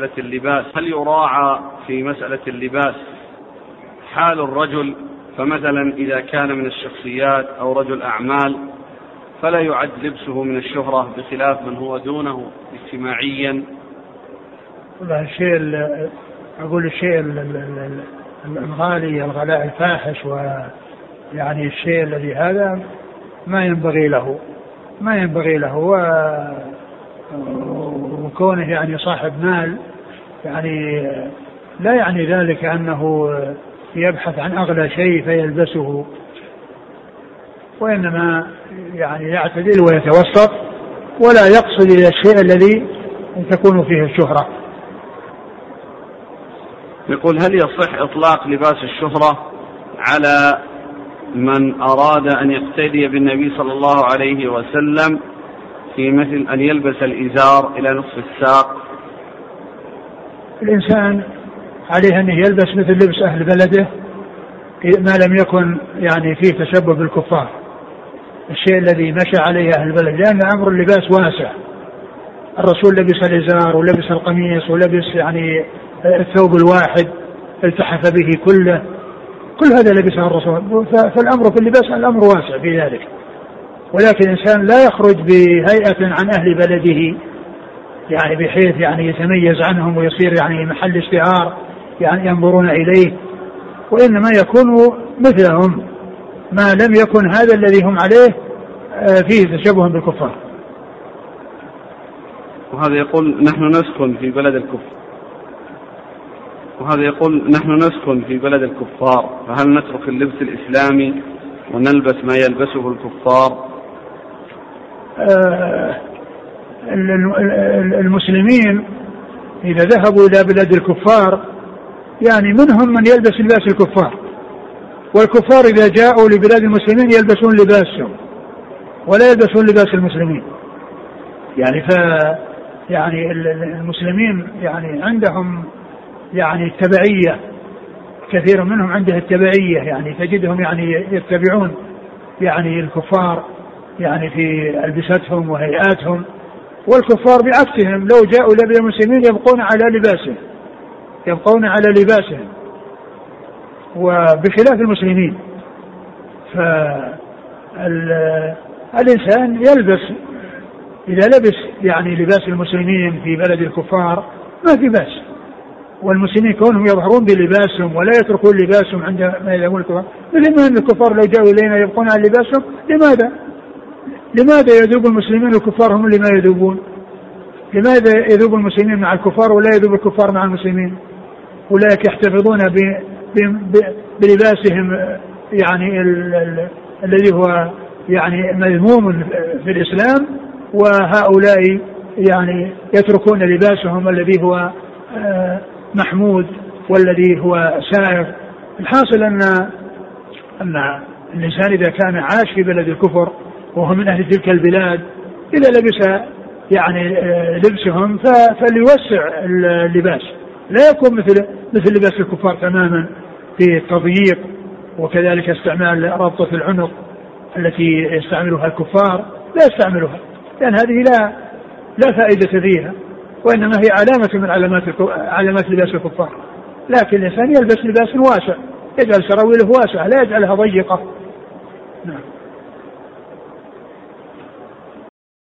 اللباس، هل يراعى في مسألة اللباس حال الرجل؟ فمثلا إذا كان من الشخصيات أو رجل أعمال فلا يعد لبسه من الشهرة بخلاف من هو دونه اجتماعيا. الشيء الغالي، الغلاء الفاحش، ويعني الشيء الذي هذا ما ينبغي له وكونه يعني صاحب مال يعني لا يعني ذلك أنه يبحث عن أغلى شيء فيلبسه، وإنما يعني يعتدل ويتوسط ولا يقصد إلى الشيء الذي تكون فيه الشهرة. يقول: هل يصح إطلاق لباس الشهرة على من أراد أن يقتدي بالنبي صلى الله عليه وسلم في مثل أن يلبس الإزار إلى نصف الساق؟ الإنسان عليه أن يلبس مثل لبس أهل بلده ما لم يكن يعني فيه تشبه بالكفار، الشيء الذي مشى عليه أهل البلد، لأن أمر اللباس واسع. الرسول لبس الإزار ولبس القميص ولبس يعني الثوب الواحد التحف به كله، كل هذا لبسه الرسول. فالأمر في اللباس الأمر واسع في ذلك، ولكن الإنسان لا يخرج بهيئة عن أهل بلده يعني بحيث يعني يتميز عنهم ويصير يعني محل اشتهار يعني ينظرون إليه، وإنما يكون مثلهم ما لم يكن هذا الذي هم عليه فيه تشبه بالكفار. وهذا يقول: نحن نسكن في بلد الكفر، فهل نترك اللبس الإسلامي ونلبس ما يلبسه الكفار؟ المسلمين إذا ذهبوا إلى بلاد الكفار يعني منهم من يلبس لباس الكفار، والكفار إذا جاءوا لبلاد المسلمين يلبسون لباسهم ولا يلبسون لباس المسلمين. يعني المسلمين يعني عندهم يعني التبعية، كثير منهم عنده التبعية، يعني تجدهم يعني يتبعون يعني الكفار يعني في ألبستهم وهيئاتهم، والكفار بعكسهم لو جاءوا لبلاد المسلمين يبقون على لباسهم وبخلاف المسلمين. فالإنسان يلبس إذا لبس يعني لباس المسلمين في بلد الكفار ما في بأس، والمسلمين كونهم يظهرون بلباسهم ولا يتركون لباسهم عند ما يذهبون الكفار، مثل ما أن الكفار لو جاءوا إلينا يبقون على لباسهم. لماذا يذوب المسلمين والكفار هم اللي ما يذوبون؟ لماذا يذوب المسلمين مع الكفار ولا يذوب الكفار مع المسلمين؟ أولئك يحتفظون بلباسهم يعني الذي هو يعني مذموم في الإسلام، وهؤلاء يعني يتركون لباسهم الذي هو محمود والذي هو سائغ. الحاصل أن الإنسان إذا كان عاش في بلد الكفر وهو من أهل تلك البلاد إذا لبس يعني لبسهم فليوسع اللباس، لا يكون مثل لباس الكفار تماما في التضييق، وكذلك استعمال ربطة العنق التي يستعملها الكفار لا يستعملها، لأن هذه لا فائدة فيها، وإنما هي علامة من علامات لباس الكفار. لكن الإنسان يلبس لباس واسع، يجعل سراويله واسعة لا يجعلها ضيقة. نعم.